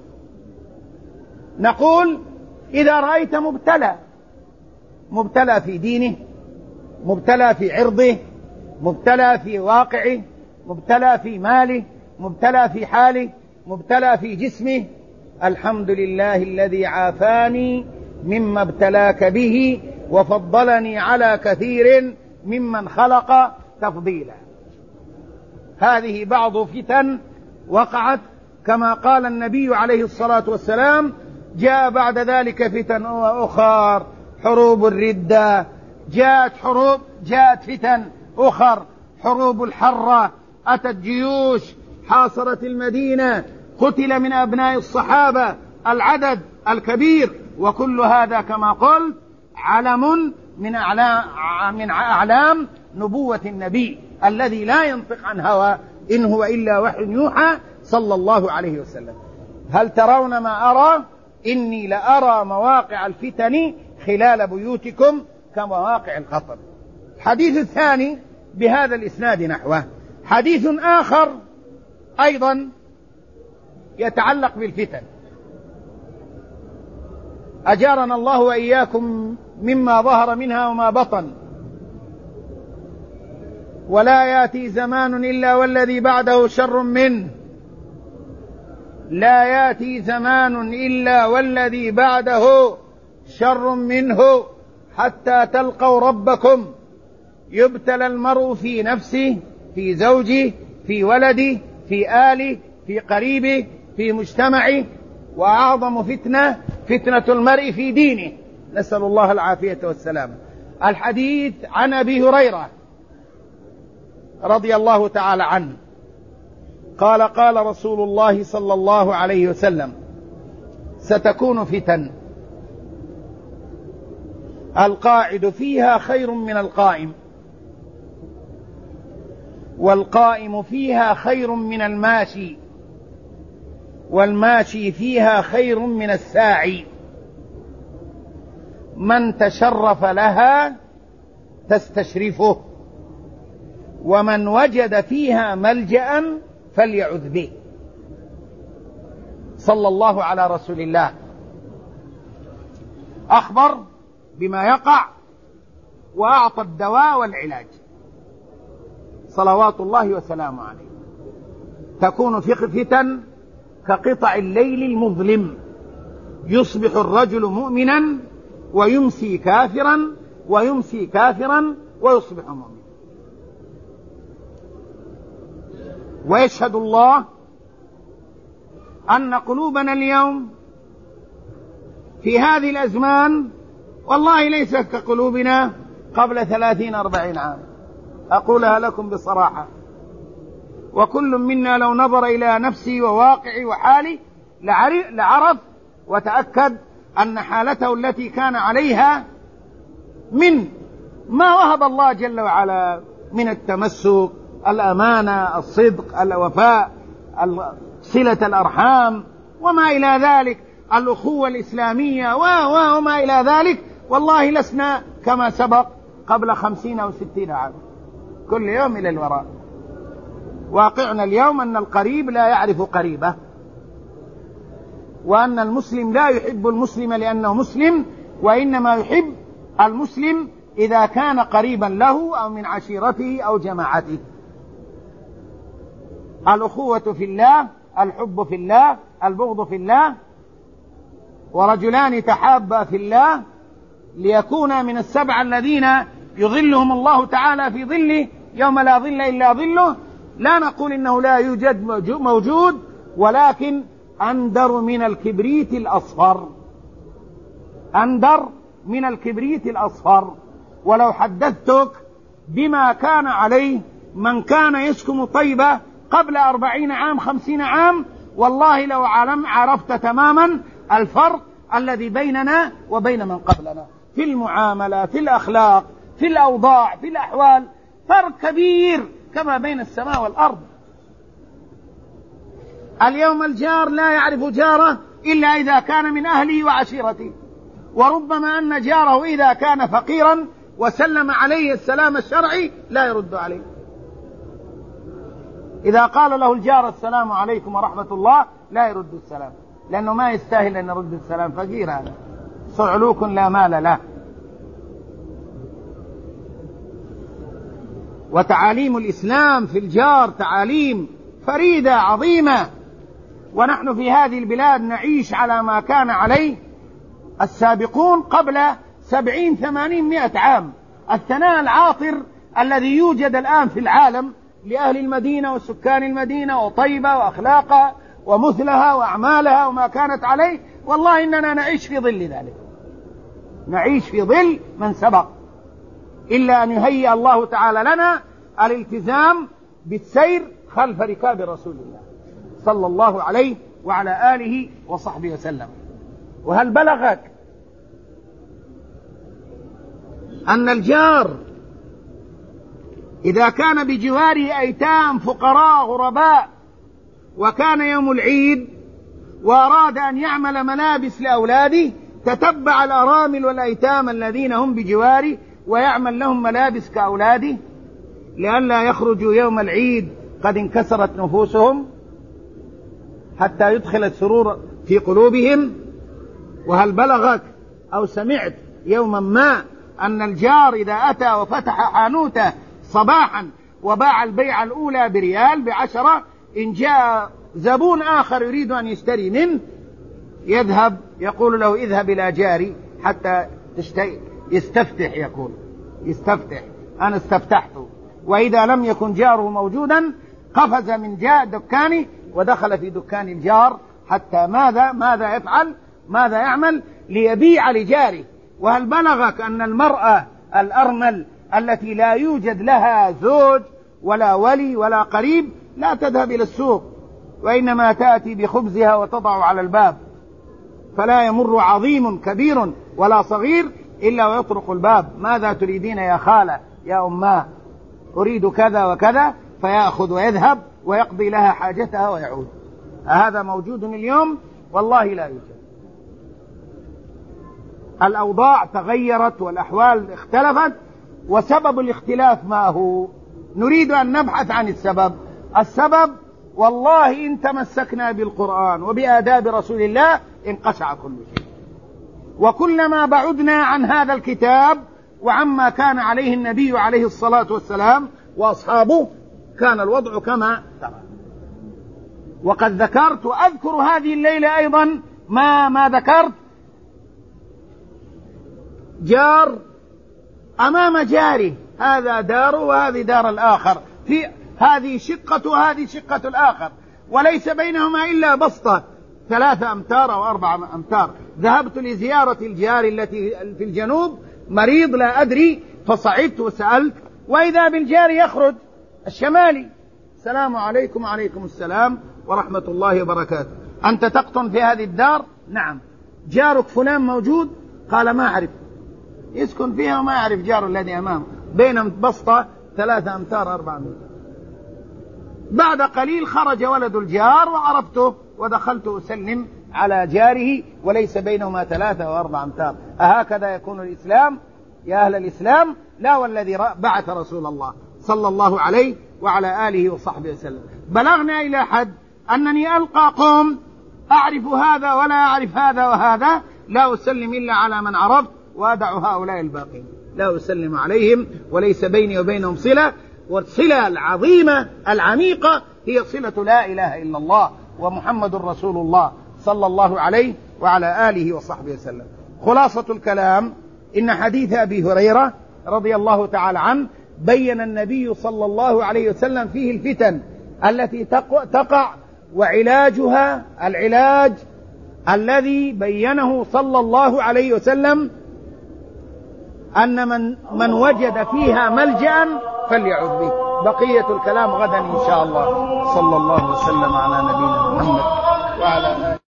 نقول: إذا رأيت مبتلى، مبتلى في دينه، مبتلى في عرضه، مبتلى في واقعه، مبتلى في ماله، مبتلى في حاله، مبتلى في جسمه، الحمد لله الذي عافاني مما ابتلاك به وفضلني على كثير ممن خلق تفضيلا. هذه بعض فتن وقعت كما قال النبي عليه الصلاة والسلام: جاء بعد ذلك فتن أخر، حروب الردة، جاءت حروب جاءت فتن أخر، حروب الحرة، أتت جيوش حاصرت المدينة، قتل من أبناء الصحابة العدد الكبير. وكل هذا كما قلت علم من أعلام, من أعلام نبوة النبي الذي لا ينطق عن هوى إن هو إلا وحي يوحى صلى الله عليه وسلم. هل ترون ما أرى؟ إني لأرى مواقع الفتن خلال بيوتكم كمواقع الخطر. الحديث الثاني بهذا الإسناد نحوه. حديث آخر أيضا يتعلق بالفتن، أجارنا الله وإياكم مما ظهر منها وما بطن. ولا يأتي زمان إلا والذي بعده شر منه، لا يأتي زمان إلا والذي بعده شر منه حتى تلقوا ربكم. يبتلى المرء في نفسه، في زوجه، في ولده، في آله، في قريبه، في مجتمعه. وأعظم فتنة فتنة المرء في دينه، نسأل الله العافية والسلام. الحديث عن أبي هريرة رضي الله تعالى عنه قال: قال رسول الله صلى الله عليه وسلم: ستكون فتن القاعد فيها خير من القائم، والقائم فيها خير من الماشي، والماشي فيها خير من الساعي. من تشرف لها تستشرفه، ومن وجد فيها ملجأ فليعذ به. صلى الله على رسول الله. أخبر بما يقع وأعطى الدواء والعلاج صلوات الله وسلامه عليه. تكون فتن كقطع الليل المظلم، يصبح الرجل مؤمنا ويمسي كافرا ويمسي كافرا ويصبح مؤمنا. ويشهد الله أن قلوبنا اليوم في هذه الأزمان والله ليست كقلوبنا قبل ثلاثين أربعين عام، أقولها لكم بصراحة. وكل منا لو نظر إلى نفسه وواقعه وحاله لعرف وتأكد أن حالته التي كان عليها من ما وهب الله جل وعلا من التمسك، الأمانة، الصدق، الوفاء، صلة الأرحام وما إلى ذلك، الأخوة الإسلامية وما إلى ذلك، والله لسنا كما سبق قبل خمسين أو ستين عام، كل يوم إلى الوراء. واقعنا اليوم أن القريب لا يعرف قريبه، وأن المسلم لا يحب المسلم لأنه مسلم، وإنما يحب المسلم إذا كان قريبا له أو من عشيرته أو جماعته. الأخوة في الله، الحب في الله، البغض في الله. ورجلان تحابا في الله ليكونا من السبعة الذين يظلهم الله تعالى في ظله يوم لا ظل إلا ظله. لا نقول إنه لا يوجد موجود، ولكن أندر من الكبريت الأصفر، أندر من الكبريت الأصفر. ولو حدثتك بما كان عليه من كان يسكن طيبة قبل أربعين عام خمسين عام، والله لو علم عرفت تماما الفرق الذي بيننا وبين من قبلنا في المعاملة، في الأخلاق، في الأوضاع، في الأحوال، فرق كبير كما بين السماء والأرض. اليوم الجار لا يعرف جاره إلا إذا كان من أهله وعشيرته، وربما أن جاره إذا كان فقيرا وسلم عليه السلام الشرعي لا يرد عليه. إذا قال له الجار السلام عليكم ورحمة الله لا يرد السلام، لأنه ما يستاهل أن يرد السلام، فقير هذا، صعلوك لا مال له. وتعاليم الإسلام في الجار تعاليم فريدة عظيمة، ونحن في هذه البلاد نعيش على ما كان عليه السابقون قبل سبعين ثمانين مئة عام. الثناء العاطر الذي يوجد الآن في العالم لأهل المدينة وسكان المدينة وطيبة وأخلاقها ومثلها وأعمالها وما كانت عليه، والله إننا نعيش في ظل ذلك، نعيش في ظل من سبق، إلا أن يهيئ الله تعالى لنا الالتزام بالسير خلف ركاب رسول الله صلى الله عليه وعلى آله وصحبه وسلم. وهل بلغك أن الجار إذا كان بجواره أيتام فقراء غرباء وكان يوم العيد وأراد أن يعمل ملابس لأولاده تتبع الأرامل والأيتام الذين هم بجواره ويعمل لهم ملابس كأولاده لئلا يخرجوا يوم العيد قد انكسرت نفوسهم، حتى يدخل السرور في قلوبهم؟ وهل بلغك أو سمعت يوما ما أن الجار إذا أتى وفتح حانوته صباحا وباع البيعة الأولى بريال بعشرة، إن جاء زبون آخر يريد أن يشتري منه يذهب يقول له اذهب إلى جاري حتى تشتري، يستفتح، يقول يستفتح، أنا استفتحته. وإذا لم يكن جاره موجودا قفز من جاء دكاني ودخل في دكان الجار، حتى ماذا ماذا يفعل ماذا يعمل ليبيع لجاره. وهل بلغك أن المرأة الأرمل التي لا يوجد لها زوج ولا ولي ولا قريب لا تذهب إلى السوق، وإنما تأتي بخبزها وتضع على الباب، فلا يمر عظيم كبير ولا صغير إلا ويطرق الباب، ماذا تريدين يا خالة يا أماه؟ أريد كذا وكذا، فيأخذ ويذهب ويقضي لها حاجتها ويعود. هذا موجود اليوم؟ والله لا يوجد. الأوضاع تغيرت والأحوال اختلفت، وسبب الاختلاف ما هو؟ نريد أن نبحث عن السبب. السبب والله إن تمسكنا بالقرآن وبآداب رسول الله انقشع كل شيء، وكلما بعدنا عن هذا الكتاب وعما كان عليه النبي عليه الصلاة والسلام وأصحابه كان الوضع كما ترى. وقد ذكرت وأذكر هذه الليلة أيضا ما ما ذكرت جار أمام جاره، هذا داره وهذه دار الآخر، في هذه شقة وهذه شقة الآخر، وليس بينهما إلا بسطة ثلاثة أمتار أو أربعة أمتار. ذهبت لزيارة الجار التي في الجنوب، مريض لا أدري، فصعدت وسألت، وإذا بالجار يخرج الشمالي: السلام عليكم. وعليكم السلام ورحمة الله وبركاته. أنت تقطن في هذه الدار؟ نعم. جارك فلان موجود؟ قال ما أعرف. يسكن فيها وما يعرف جاره الذي أمامه، بينهم بسطة ثلاثة أمتار أربعة أمتار. بعد قليل خرج ولد الجار وعرفته ودخلت أسلم على جاره وليس بينهما ثلاثة وأربعة أمتار. أهكذا يكون الإسلام يا أهل الإسلام؟ لا والذي بعث رسول الله صلى الله عليه وعلى آله وصحبه وسلم. بلغنا إلى حد أنني ألقى قوم أعرف هذا ولا أعرف هذا وهذا، لا أسلم إلا على من عرفت وأدع هؤلاء الباقين، لا أسلم عليهم وليس بيني وبينهم صلة. والصلة العظيمة العميقة هي صلة لا إله إلا الله ومحمد رسول الله صلى الله عليه وعلى آله وصحبه وسلم. خلاصة الكلام: إن حديث أبي هريرة رضي الله تعالى عنه بين النبي صلى الله عليه وسلم فيه الفتن التي تقع وعلاجها العلاج الذي بينه صلى الله عليه وسلم، أن من, من وجد فيها ملجأ فليعذ به. بقية الكلام غدا إن شاء الله. صلى الله وسلم على نبينا محمد وعلى آله.